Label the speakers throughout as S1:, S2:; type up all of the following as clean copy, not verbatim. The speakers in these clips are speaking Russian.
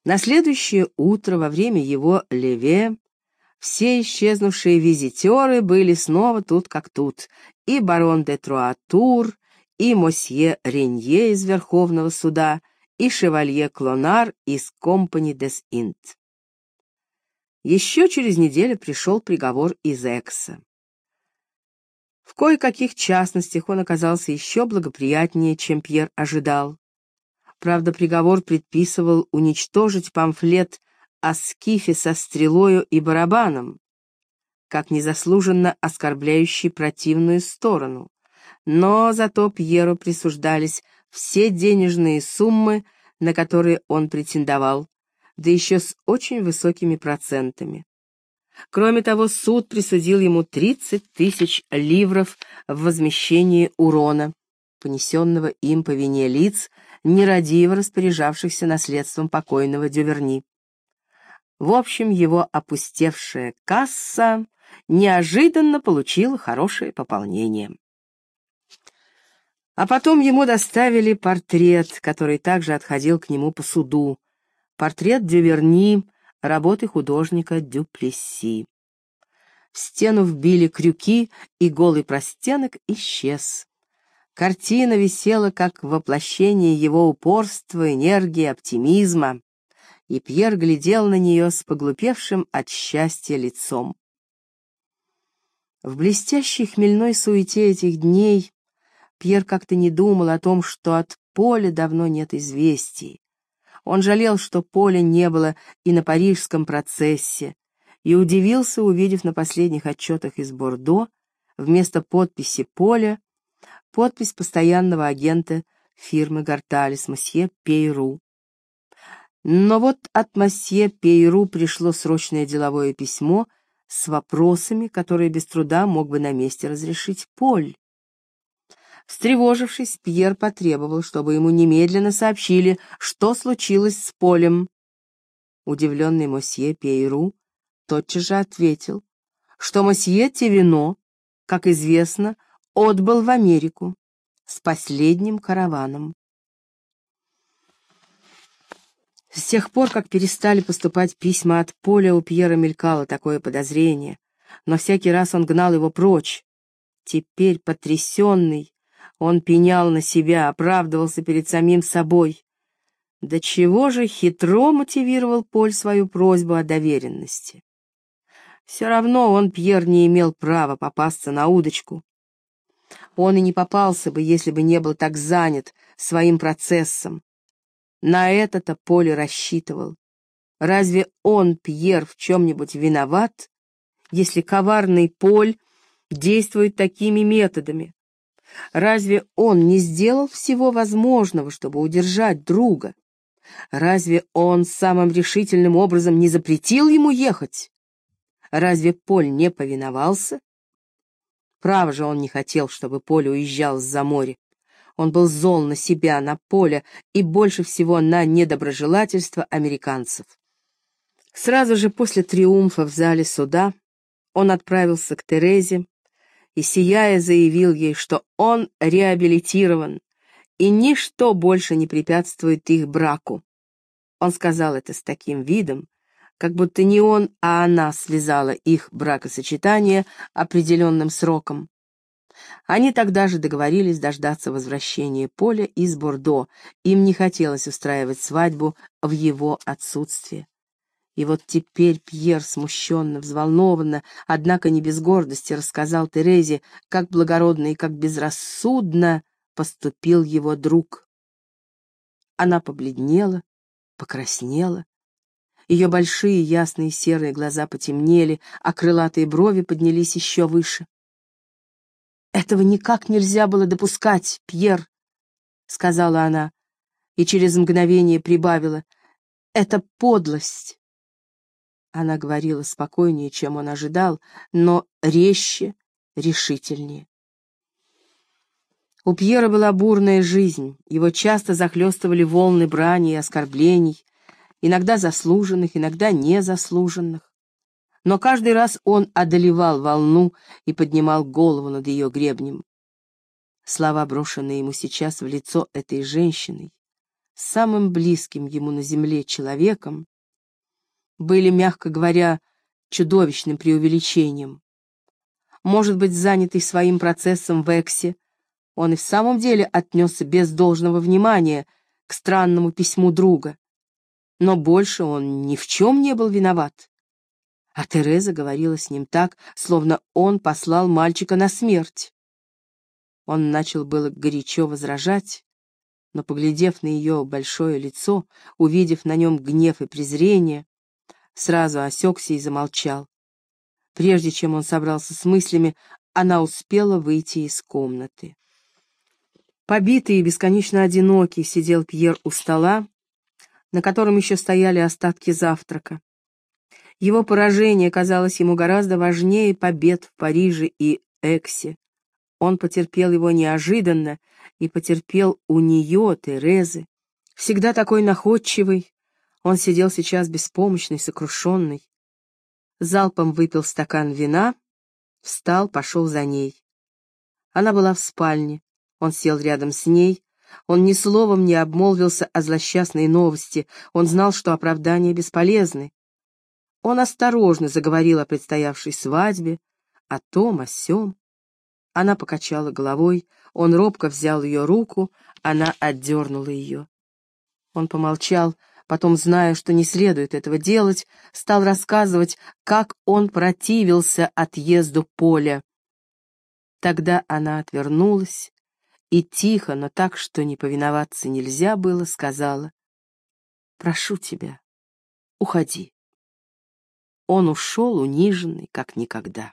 S1: На следующее утро во время его леве все исчезнувшие визитеры были снова тут как тут, и барон де Труатур, и мосье Ренье из Верховного суда, и шевалье Клонар из Компани дес Инт. Еще через неделю пришел приговор из Экса. В кое-каких частностях он оказался еще благоприятнее, чем Пьер ожидал. Правда, приговор предписывал уничтожить памфлет о скифе со стрелою и барабаном, как незаслуженно оскорбляющий противную сторону, но зато Пьеру присуждались все денежные суммы, на которые он претендовал, да еще с очень высокими процентами. Кроме того, суд присудил ему 30 000 ливров в возмещении урона, понесенного им по вине лиц, нерадиво распоряжавшихся наследством покойного Дюверни. В общем, его опустевшая касса неожиданно получила хорошее пополнение. А потом ему доставили портрет, который также отходил к нему по суду. Портрет Дюверни, работы художника Дюплесси. В стену вбили крюки, и голый простенок исчез. Картина висела как воплощение его упорства, энергии, оптимизма, и Пьер глядел на нее с поглупевшим от счастья лицом. В блестящей хмельной суете этих дней Пьер как-то не думал о том, что от Поля давно нет известий. Он жалел, что Поля не было и на парижском процессе, и удивился, увидев на последних отчетах из Бордо вместо подписи Поля подпись постоянного агента фирмы Гарталис, мосье Пейру. Но вот от мосье Пейру пришло срочное деловое письмо с вопросами, которые без труда мог бы на месте разрешить Поль. Встревожившись, Пьер потребовал, чтобы ему немедленно сообщили, что случилось с Полем. Удивленный мосье Пейру тотчас же ответил, что мосье Тевино, как известно, отбыл в Америку с последним караваном. С тех пор, как перестали поступать письма от Поля, у Пьера мелькало такое подозрение, но всякий раз он гнал его прочь. Теперь, потрясенный, он пенял на себя, оправдывался перед самим собой. До чего же хитро мотивировал Поль свою просьбу о доверенности. Все равно он, Пьер, не имел права попасться на удочку. Он и не попался бы, если бы не был так занят своим процессом. На это-то Поль рассчитывал. Разве он, Пьер, в чем-нибудь виноват, если коварный Поль действует такими методами? Разве он не сделал всего возможного, чтобы удержать друга? Разве он самым решительным образом не запретил ему ехать? Разве Поль не повиновался? Право же, он не хотел, чтобы Поль уезжал с-за моря. Он был зол на себя, на Поля и больше всего на недоброжелательство американцев. Сразу же после триумфа в зале суда он отправился к Терезе и, сияя, заявил ей, что он реабилитирован, и ничто больше не препятствует их браку. Он сказал это с таким видом, как будто не он, а она связала их бракосочетание определенным сроком. Они тогда же договорились дождаться возвращения Поля из Бордо, им не хотелось устраивать свадьбу в его отсутствие. И вот теперь Пьер смущенно, взволнованно, однако не без гордости, рассказал Терезе, как благородно и как безрассудно поступил его друг. Она побледнела, покраснела, ее большие ясные серые глаза потемнели, а крылатые брови поднялись еще выше. «Этого никак нельзя было допускать, Пьер», — сказала она, и через мгновение прибавила. «Это подлость». Она говорила спокойнее, чем он ожидал, но резче, решительнее. У Пьера была бурная жизнь, его часто захлестывали волны брани и оскорблений, иногда заслуженных, иногда незаслуженных. Но каждый раз он одолевал волну и поднимал голову над ее гребнем. Слова, брошенные ему сейчас в лицо этой женщиной, самым близким ему на земле человеком, были, мягко говоря, чудовищным преувеличением. Может быть, занятый своим процессом в Эксе, он и в самом деле отнесся без должного внимания к странному письму друга. Но больше он ни в чем не был виноват. А Тереза говорила с ним так, словно он послал мальчика на смерть. Он начал было горячо возражать, но, поглядев на ее большое лицо, увидев на нем гнев и презрение, сразу осекся и замолчал. Прежде чем он собрался с мыслями, она успела выйти из комнаты. Побитый и бесконечно одинокий сидел Пьер у стола, на котором еще стояли остатки завтрака. Его поражение казалось ему гораздо важнее побед в Париже и Эксе. Он потерпел его неожиданно и потерпел у нее, Терезы. Всегда такой находчивый, он сидел сейчас беспомощный, сокрушенный. Залпом выпил стакан вина, встал, пошел за ней. Она была в спальне, он сел рядом с ней, он ни словом не обмолвился о злосчастной новости, он знал, что оправдания бесполезны. Он осторожно заговорил о предстоявшей свадьбе, о том, о сём. Она покачала головой, он робко взял ее руку, она отдернула ее. Он помолчал, потом, зная, что не следует этого делать, стал рассказывать, как он противился отъезду Поля. Тогда она отвернулась и тихо, но так, что не повиноваться нельзя было, сказала: «Прошу тебя, уходи». Он ушел униженный, как никогда.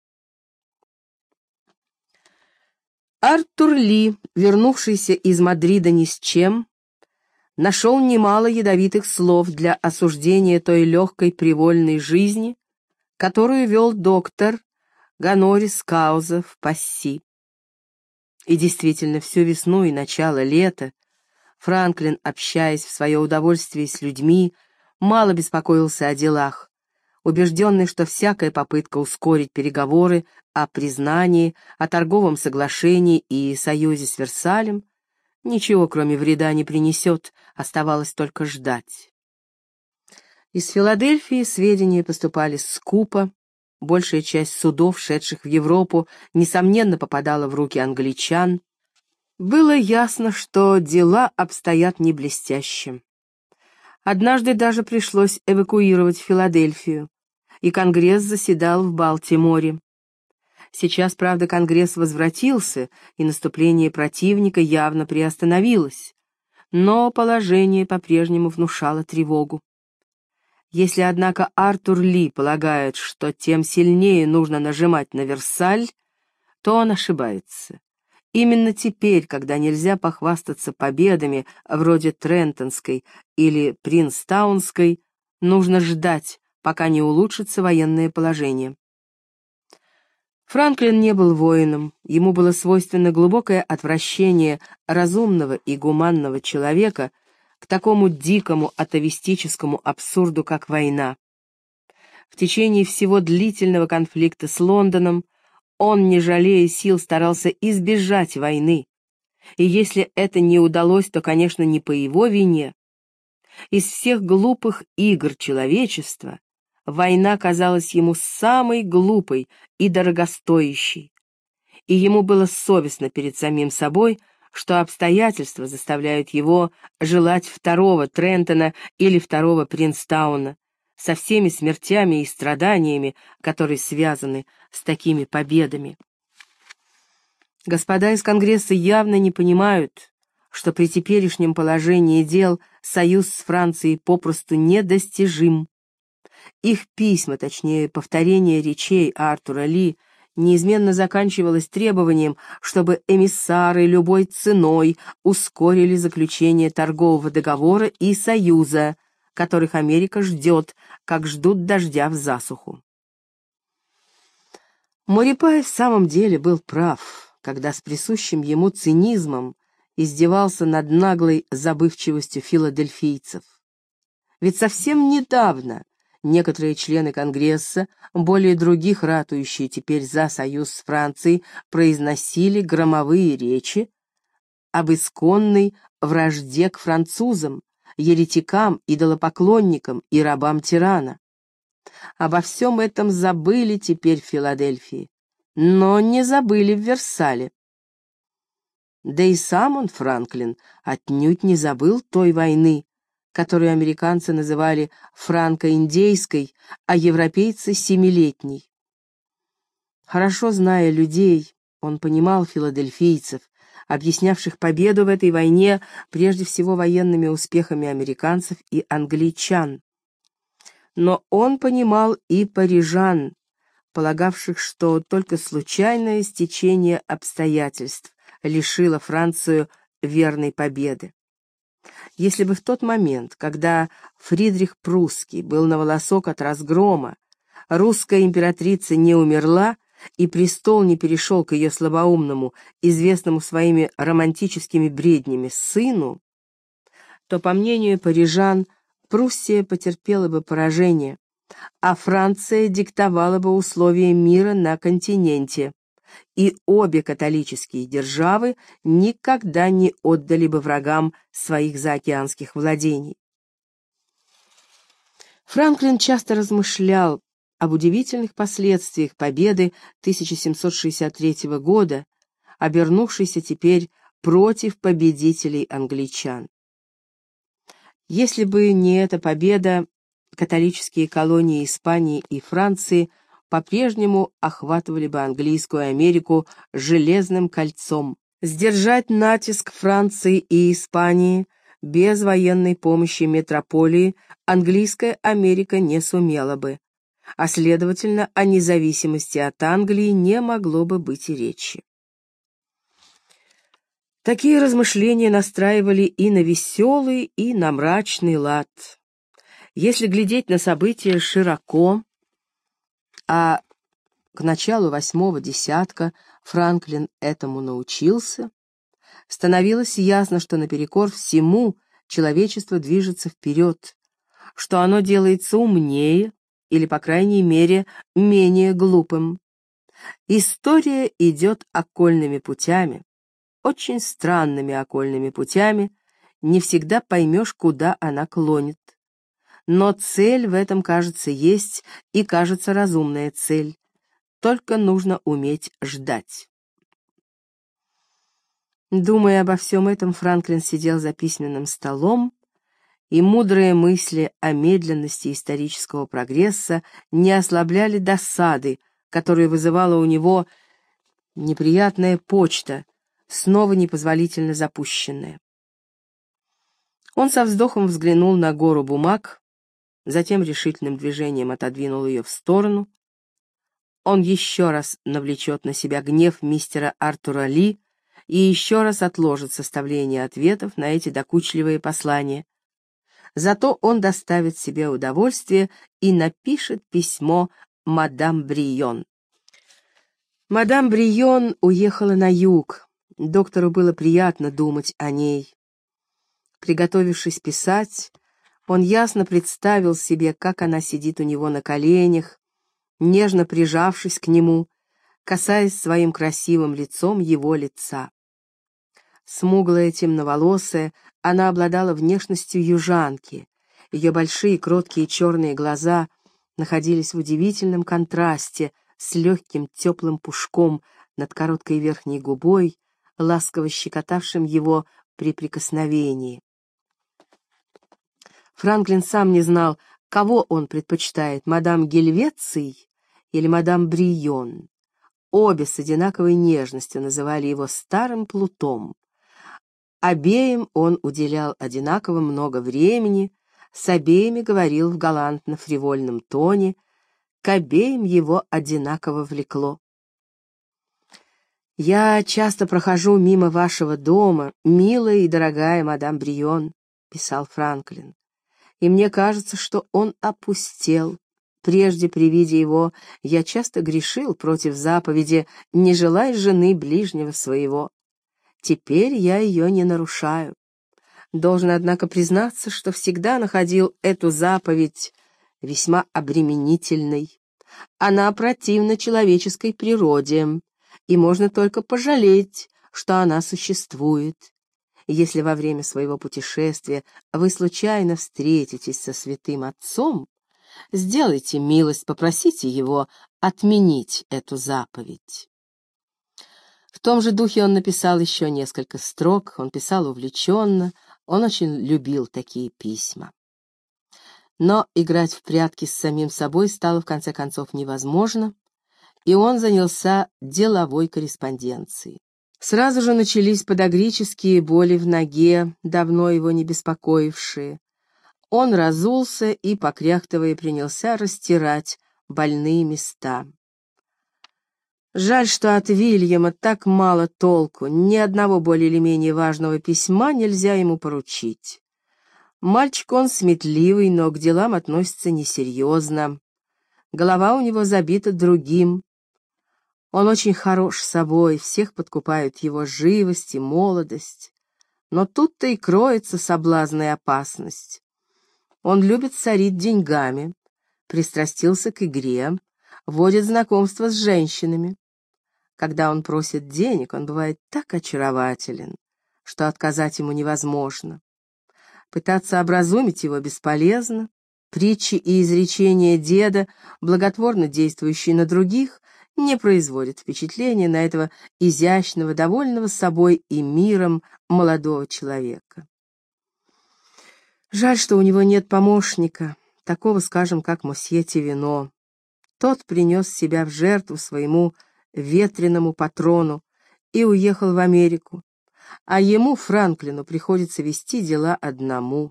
S1: Артур Ли, вернувшийся из Мадрида ни с чем, нашел немало ядовитых слов для осуждения той легкой привольной жизни, которую вел доктор Гонорис Кауза в Пасси. И действительно, всю весну и начало лета Франклин, общаясь в свое удовольствие с людьми, мало беспокоился о делах, убежденный, что всякая попытка ускорить переговоры о признании, о торговом соглашении и союзе с Версалем ничего, кроме вреда, не принесет, оставалось только ждать. Из Филадельфии сведения поступали скупо, большая часть судов, шедших в Европу, несомненно попадала в руки англичан. Было ясно, что дела обстоят не блестяще. Однажды даже пришлось эвакуировать Филадельфию, и Конгресс заседал в Балтиморе. Сейчас, правда, Конгресс возвратился, и наступление противника явно приостановилось, но положение по-прежнему внушало тревогу. Если, однако, Артур Ли полагает, что тем сильнее нужно нажимать на Версаль, то он ошибается. Именно теперь, когда нельзя похвастаться победами вроде Трентонской или Принстаунской, нужно ждать, пока не улучшится военное положение. Франклин не был воином, ему было свойственно глубокое отвращение разумного и гуманного человека к такому дикому атовистическому абсурду, как война. В течение всего длительного конфликта с Лондоном он, не жалея сил, старался избежать войны, и если это не удалось, то, конечно, не по его вине. Из всех глупых игр человечества война казалась ему самой глупой и дорогостоящей, и ему было совестно перед самим собой, что обстоятельства заставляют его желать второго Трентона или второго Принстауна, со всеми смертями и страданиями, которые связаны с такими победами. Господа из Конгресса явно не понимают, что при теперешнем положении дел союз с Францией попросту недостижим. Их письма, точнее, повторение речей Артура Ли, неизменно заканчивалось требованием, чтобы эмиссары любой ценой ускорили заключение торгового договора и союза, которых Америка ждет, как ждут дождя в засуху. Морепай в самом деле был прав, когда с присущим ему цинизмом издевался над наглой забывчивостью филадельфийцев. Ведь совсем недавно некоторые члены Конгресса, более других ратующие теперь за союз с Францией, произносили громовые речи, об исконной вражде к французам, еретикам, идолопоклонникам и рабам тирана. Обо всем этом забыли теперь в Филадельфии, но не забыли в Версале. Да и сам он, Франклин, отнюдь не забыл той войны, которую американцы называли франко-индейской, а европейцы — семилетней. Хорошо зная людей, он понимал филадельфийцев, объяснявших победу в этой войне прежде всего военными успехами американцев и англичан. Но он понимал и парижан, полагавших, что только случайное стечение обстоятельств лишило Францию верной победы. Если бы в тот момент, когда Фридрих Прусский был на волосок от разгрома, русская императрица не умерла и престол не перешел к ее слабоумному, известному своими романтическими бреднями сыну, то, по мнению парижан, Пруссия потерпела бы поражение, а Франция диктовала бы условия мира на континенте, и обе католические державы никогда не отдали бы врагам своих заокеанских владений. Франклин часто размышлял об удивительных последствиях победы 1763 года, обернувшейся теперь против победителей англичан. Если бы не эта победа, католические колонии Испании и Франции по-прежнему охватывали бы английскую Америку железным кольцом. Сдержать натиск Франции и Испании без военной помощи метрополии английская Америка не сумела бы, а следовательно, о независимости от Англии не могло бы быть и речи. Такие размышления настраивали и на веселый, и на мрачный лад. Если глядеть на события широко, а к началу 8-го десятка Франклин этому научился, становилось ясно, что наперекор всему человечество движется вперед, что оно делается умнее или, по крайней мере, менее глупым. История идет окольными путями, очень странными окольными путями, не всегда поймешь, куда она клонит. Но цель в этом, кажется, есть, и, кажется, разумная цель. Только нужно уметь ждать. Думая обо всем этом, Франклин сидел за письменным столом, и мудрые мысли о медленности исторического прогресса не ослабляли досады, которую вызывала у него неприятная почта, снова непозволительно запущенная. Он со вздохом взглянул на гору бумаг, затем решительным движением отодвинул ее в сторону. Он еще раз навлечет на себя гнев мистера Артура Ли и еще раз отложит составление ответов на эти докучливые послания. Зато он доставит себе удовольствие и напишет письмо мадам Брион. Мадам Брион уехала на юг. Доктору было приятно думать о ней. Приготовившись писать, он ясно представил себе, как она сидит у него на коленях, нежно прижавшись к нему, касаясь своим красивым лицом его лица. Смуглая, темноволосая, она обладала внешностью южанки. Ее большие кроткие черные глаза находились в удивительном контрасте с легким теплым пушком над короткой верхней губой, ласково щекотавшим его при прикосновении. Франклин сам не знал, кого он предпочитает, мадам Гельвеций или мадам Брион. Обе с одинаковой нежностью называли его старым плутом. Обеим он уделял одинаково много времени, с обеими говорил в галантно-фривольном тоне, к обеим его одинаково влекло. «Я часто прохожу мимо вашего дома, милая и дорогая мадам Брион», — писал Франклин, «и мне кажется, что он опустел. Прежде при виде его я часто грешил против заповеди «Не желай жены ближнего своего». Теперь я ее не нарушаю. Должен, однако, признаться, что всегда находил эту заповедь весьма обременительной. Она противна человеческой природе, и можно только пожалеть, что она существует. Если во время своего путешествия вы случайно встретитесь со святым отцом, сделайте милость, попросите его отменить эту заповедь». В том же духе он написал еще несколько строк, он писал увлеченно, он очень любил такие письма. Но играть в прятки с самим собой стало в конце концов невозможно, и он занялся деловой корреспонденцией. Сразу же начались подагрические боли в ноге, давно его не беспокоившие. Он разулся и, покряхтывая, принялся растирать больные места. Жаль, что от Вильяма так мало толку, ни одного более или менее важного письма нельзя ему поручить. Мальчик он сметливый, но к делам относится несерьезно. Голова у него забита другим. Он очень хорош собой, всех подкупают его живость и молодость. Но тут-то и кроется соблазн и опасность. Он любит сорить деньгами, пристрастился к игре, водит знакомства с женщинами. Когда он просит денег, он бывает так очарователен, что отказать ему невозможно. Пытаться образумить его бесполезно. Притчи и изречения деда, благотворно действующие на других, не производят впечатления на этого изящного, довольного собой и миром молодого человека. Жаль, что у него нет помощника, такого, скажем, как мосье Тивино. Тот принес себя в жертву своему ветреному патрону и уехал в Америку, а ему, Франклину, приходится вести дела одному.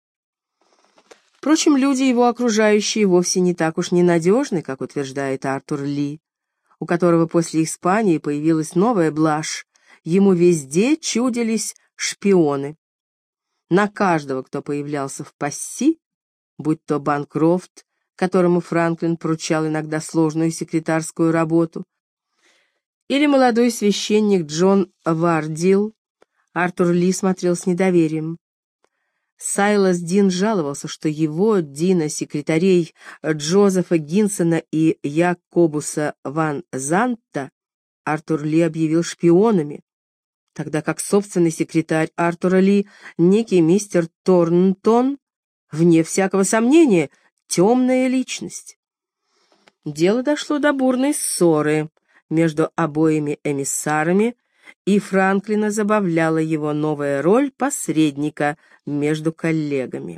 S1: Впрочем, люди его окружающие вовсе не так уж ненадежны, как утверждает Артур Ли, у которого после Испании появилась новая блажь. Ему везде чудились шпионы. На каждого, кто появлялся в Пасси, будь то Банкрофт, которому Франклин поручал иногда сложную секретарскую работу, или молодой священник Джон Вардил, Артур Ли смотрел с недоверием. Сайлас Дин жаловался, что его, Дина, секретарей Джозефа Гинсона и Якобуса ван Занта Артур Ли объявил шпионами, тогда как собственный секретарь Артура Ли, некий мистер Торнтон, вне всякого сомнения, темная личность. Дело дошло до бурной ссоры между обоими эмиссарами, и Франклина забавляла его новая роль посредника между коллегами.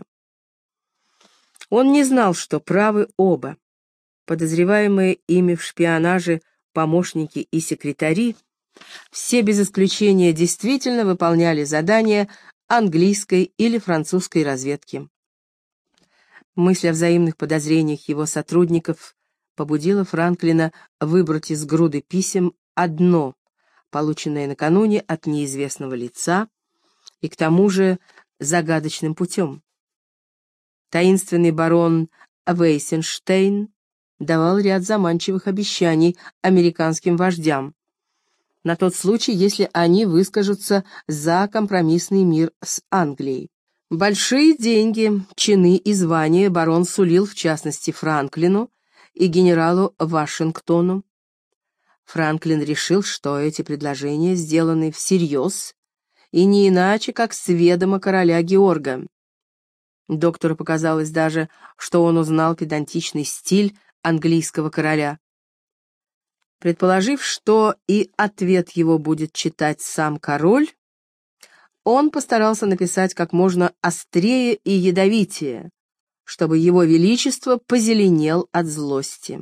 S1: Он не знал, что правы оба. Подозреваемые ими в шпионаже помощники и секретари все без исключения действительно выполняли задания английской или французской разведки. Мысль о взаимных подозрениях его сотрудников побудила Франклина выбрать из груды писем одно, полученное накануне от неизвестного лица, и к тому же загадочным путем. Таинственный барон Вейсенштейн давал ряд заманчивых обещаний американским вождям, на тот случай, если они выскажутся за компромиссный мир с Англией. Большие деньги, чины и звания барон сулил, в частности, Франклину и генералу Вашингтону. Франклин решил, что эти предложения сделаны всерьез, и не иначе, как с ведома короля Георга. Доктору показалось даже, что он узнал педантичный стиль английского короля. Предположив, что и ответ его будет читать сам король, он постарался написать как можно острее и ядовитее, чтобы его величество позеленел от злости.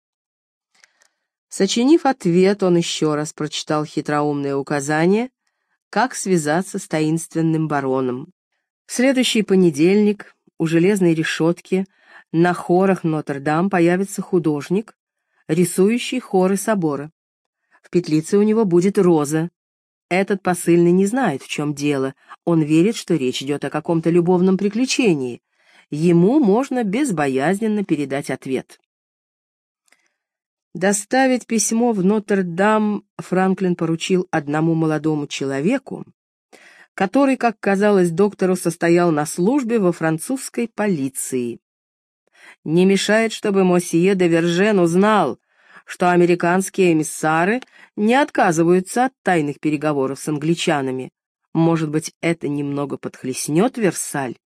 S1: Сочинив ответ, он еще раз прочитал хитроумное указание, как связаться с таинственным бароном. В следующий понедельник у железной решетки на хорах Нотр-Дам появится художник, рисующий хоры собора. В петлице у него будет роза. Этот посыльный не знает, в чем дело. Он верит, что речь идет о каком-то любовном приключении. Ему можно безбоязненно передать ответ. Доставить письмо в Нотр-Дам Франклин поручил одному молодому человеку, который, как казалось доктору, состоял на службе во французской полиции. Не мешает, чтобы мосье де Вержен узнал, что американские эмиссары не отказываются от тайных переговоров с англичанами, Может быть, это немного подхлестнет Версаль?